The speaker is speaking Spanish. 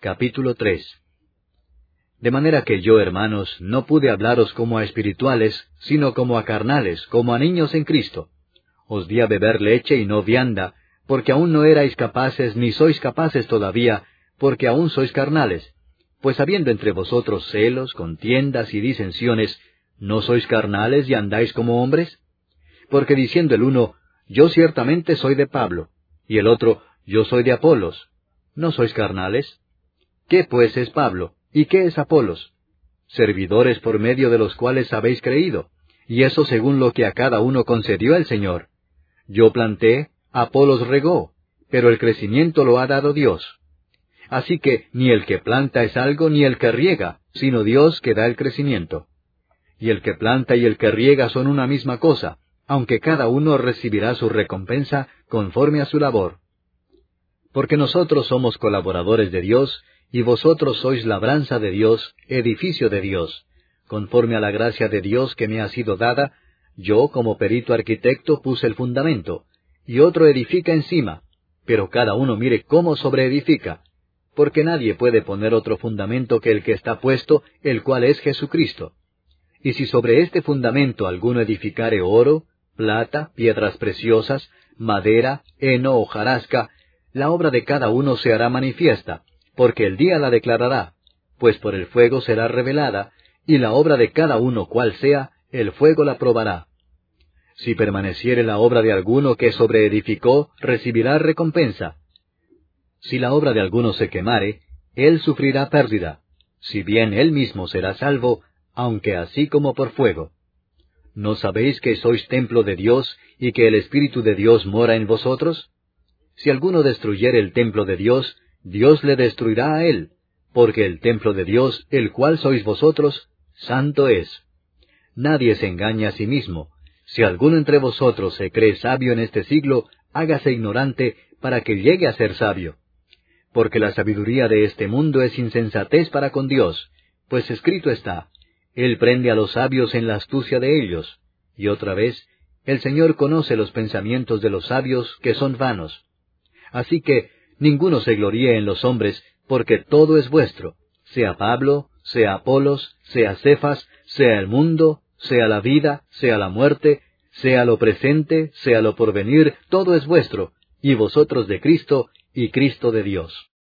Capítulo 3. De manera que yo, hermanos, no pude hablaros como a espirituales, sino como a carnales, como a niños en Cristo. Os di a beber leche y no vianda, porque aún no erais capaces, ni sois capaces todavía, porque aún sois carnales. Pues habiendo entre vosotros celos, contiendas y disensiones, ¿no sois carnales y andáis como hombres? Porque diciendo el uno, yo ciertamente soy de Pablo, y el otro, yo soy de Apolos, ¿no sois carnales? ¿Qué pues es Pablo? ¿Y qué es Apolos? Servidores por medio de los cuales habéis creído, y eso según lo que a cada uno concedió el Señor. Yo planté, Apolos regó, pero el crecimiento lo ha dado Dios. Así que ni el que planta es algo, ni el que riega, sino Dios que da el crecimiento. Y el que planta y el que riega son una misma cosa, aunque cada uno recibirá su recompensa conforme a su labor. Porque nosotros somos colaboradores de Dios, y vosotros sois labranza de Dios, edificio de Dios. Conforme a la gracia de Dios que me ha sido dada, yo como perito arquitecto puse el fundamento, y otro edifica encima, pero cada uno mire cómo sobreedifica, porque nadie puede poner otro fundamento que el que está puesto, el cual es Jesucristo. Y si sobre este fundamento alguno edificare oro, plata, piedras preciosas, madera, heno o hojarasca, la obra de cada uno se hará manifiesta, porque el día la declarará, pues por el fuego será revelada, y la obra de cada uno cual sea, el fuego la probará. Si permaneciere la obra de alguno que sobreedificó, recibirá recompensa. Si la obra de alguno se quemare, él sufrirá pérdida, si bien él mismo será salvo, aunque así como por fuego. ¿No sabéis que sois templo de Dios, y que el Espíritu de Dios mora en vosotros? Si alguno destruyere el templo de Dios, Dios le destruirá a él, porque el templo de Dios, el cual sois vosotros, santo es. Nadie se engaña a sí mismo. Si alguno entre vosotros se cree sabio en este siglo, hágase ignorante para que llegue a ser sabio. Porque la sabiduría de este mundo es insensatez para con Dios, pues escrito está, Él prende a los sabios en la astucia de ellos. Y otra vez, el Señor conoce los pensamientos de los sabios, que son vanos. Así que ninguno se gloríe en los hombres, porque todo es vuestro, sea Pablo, sea Apolos, sea Cefas, sea el mundo, sea la vida, sea la muerte, sea lo presente, sea lo porvenir, todo es vuestro, y vosotros de Cristo, y Cristo de Dios.